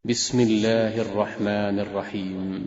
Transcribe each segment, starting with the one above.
بسم الله الرحمن الرحيم.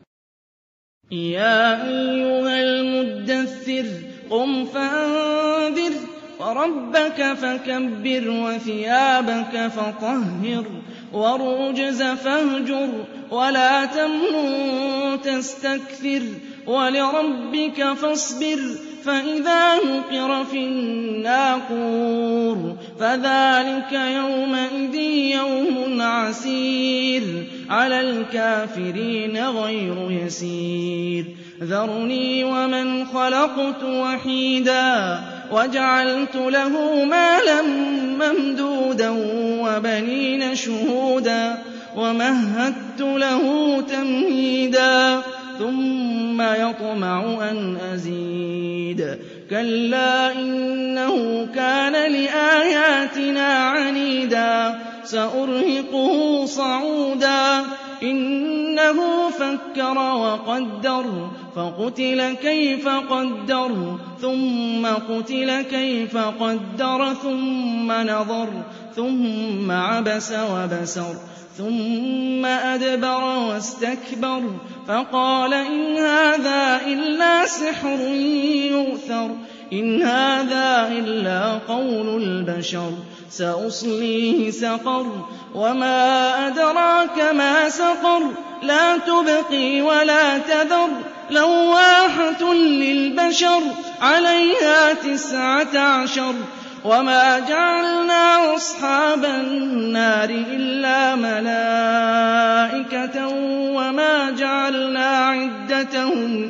يا أيها المدثر قم فأنذر وربك فكبر وثيابك فطهر والرجز فاهجر ولا تمنن تستكثر ولربك فاصبر فإذا نقر في الناقور فذلك يومئذ يوم عسير على الكافرين غير يسير ذرني ومن خلقت وحيدا وجعلت له مالا ممدودا وبنين شهودا ومهدت له تمهيدا ثم يطمع أن أزيد كلا إنه كان لآياتنا عنيدا سأرهقه صعودا إنه فكر وقدر فقتل كيف قدر ثم قتل كيف قدر ثم نظر ثم عبس وبسر ثم أدبر واستكبر فقال إن هذا إلا سحر يؤثر إن هذا إلا قول البشر سأصليه سقر وما أدراك ما سقر لا تبقي ولا تذر لواحة للبشر عليها 19 وما جعلنا أصحاب النار إلا ملائكة وما جعلنا عدتهم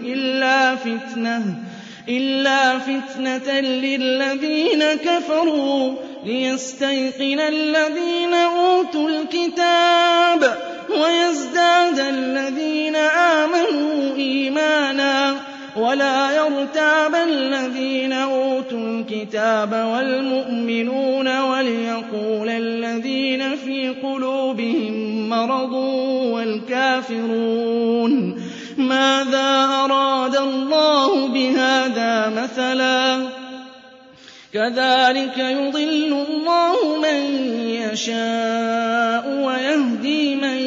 إلا فتنة للذين كفروا ليستيقن الذين أوتوا الكتاب ويزداد الذين آمنوا إيمانا ولا يرتاب الذين أوتوا الكتاب والمؤمنون وليقول الذين في قلوبهم مرض والكافرون ماذا أراد الله بهذا مثلا كذلك يضل الله من يشاء ويهدي من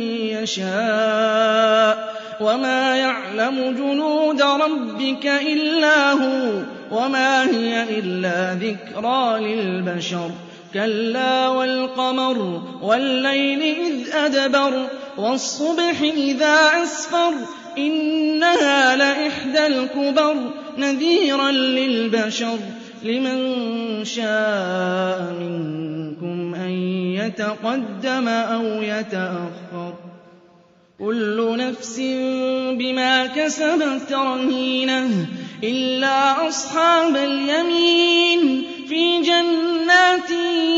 يشاء وما يعلم جنود ربك إلا هو وما هي إلا ذكرى للبشر كلا والقمر والليل إذ أدبر والصبح إذا أسفر إنها لإحدى الكبر نذيرا للبشر لمن شاء منكم أن يتقدم أو يتأخر كل نفس بما كسبت رهينة إلا أصحاب اليمين في جنات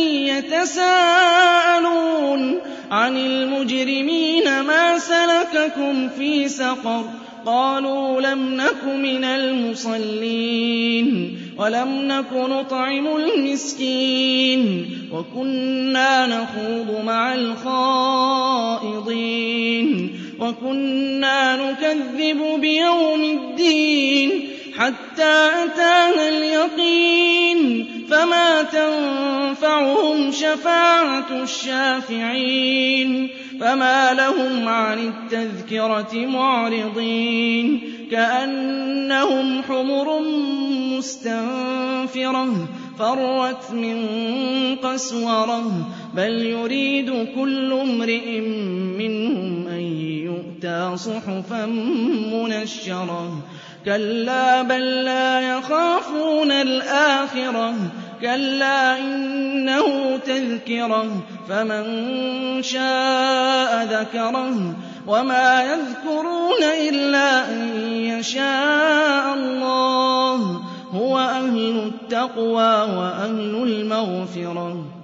يتساءلون عن المجرمين ما سلككم في سقر قالوا لم نك من المصلين ولم نك نطعم المسكين وكنا نخوض مع الخائضين وكنا نكذب بيوم الدين حتى أتانا اليقين فما تنفعهم شفاعة الشافعين فما لهم عن التذكرة معرضين كأنهم حمر مستنفرة فرت من قسورة بل يريد كل امرئ منهم أن يؤتى صحفا منشرة كلا بل لا يخافون الآخرة كلا إنه تذكرة فمن شاء ذكره وما يذكرون إلا أن يشاء الله هو أهل التقوى وأهل المغفرة